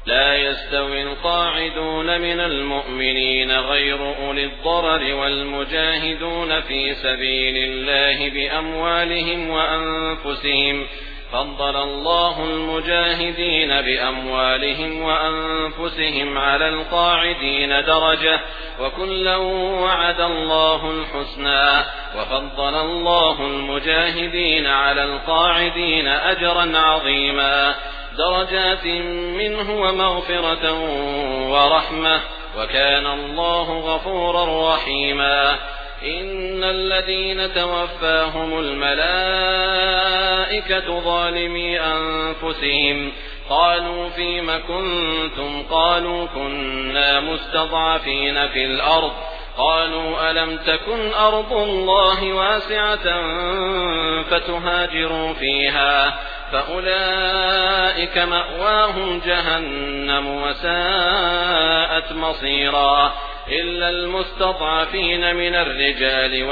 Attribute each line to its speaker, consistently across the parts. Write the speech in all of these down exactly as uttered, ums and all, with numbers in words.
Speaker 1: لا يستوي القاعدون من المؤمنين غير أولي الضرر والمجاهدون في سبيل الله بأموالهم وأنفسهم، فضل الله المجاهدين بأموالهم وأنفسهم على القاعدين درجة، وكلا وعد الله الحسنى، وفضل الله المجاهدين على القاعدين أجرا عظيما، درجات منه ومغفرة ورحمة، وكان الله غفورا رحيما. إن الذين توفاهم الملائكة ظالمي أنفسهم قالوا فيم كنتم؟ قالوا كنا مستضعفين في الأرض، قالوا ألم تكن أرض الله واسعة فتهاجروا فيها، فأولئك مأواهم جهنم وساءت مصيرا، إلا المستضعفين من الرجال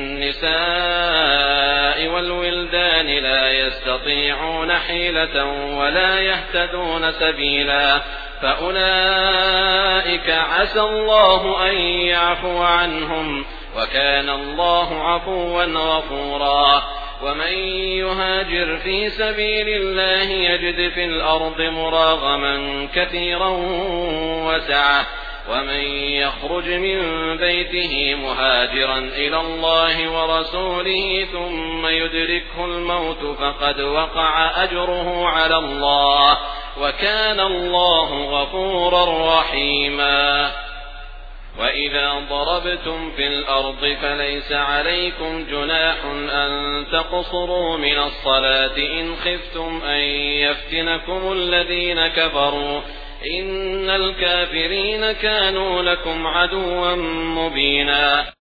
Speaker 1: والنساء والولدان لا يستطيعون حيلة ولا يهتدون سبيلا، فأولئك عسى الله أن يعفو عنهم، وكان الله عفوا غفورا. ومن يهاجر في سبيل الله يجد في الأرض مراغما كثيرا وسعة، ومن يخرج من بيته مهاجرا إلى الله ورسوله ثم يدركه الموت فقد وقع أجره على الله، وكان الله غفورا رحيما. وإذا ضربتم في الأرض فليس عليكم جناح أن تقصروا من الصلاة إن خفتم أن يفتنكم الذين كفروا، إن الكافرين كانوا لكم عدوا مبينا.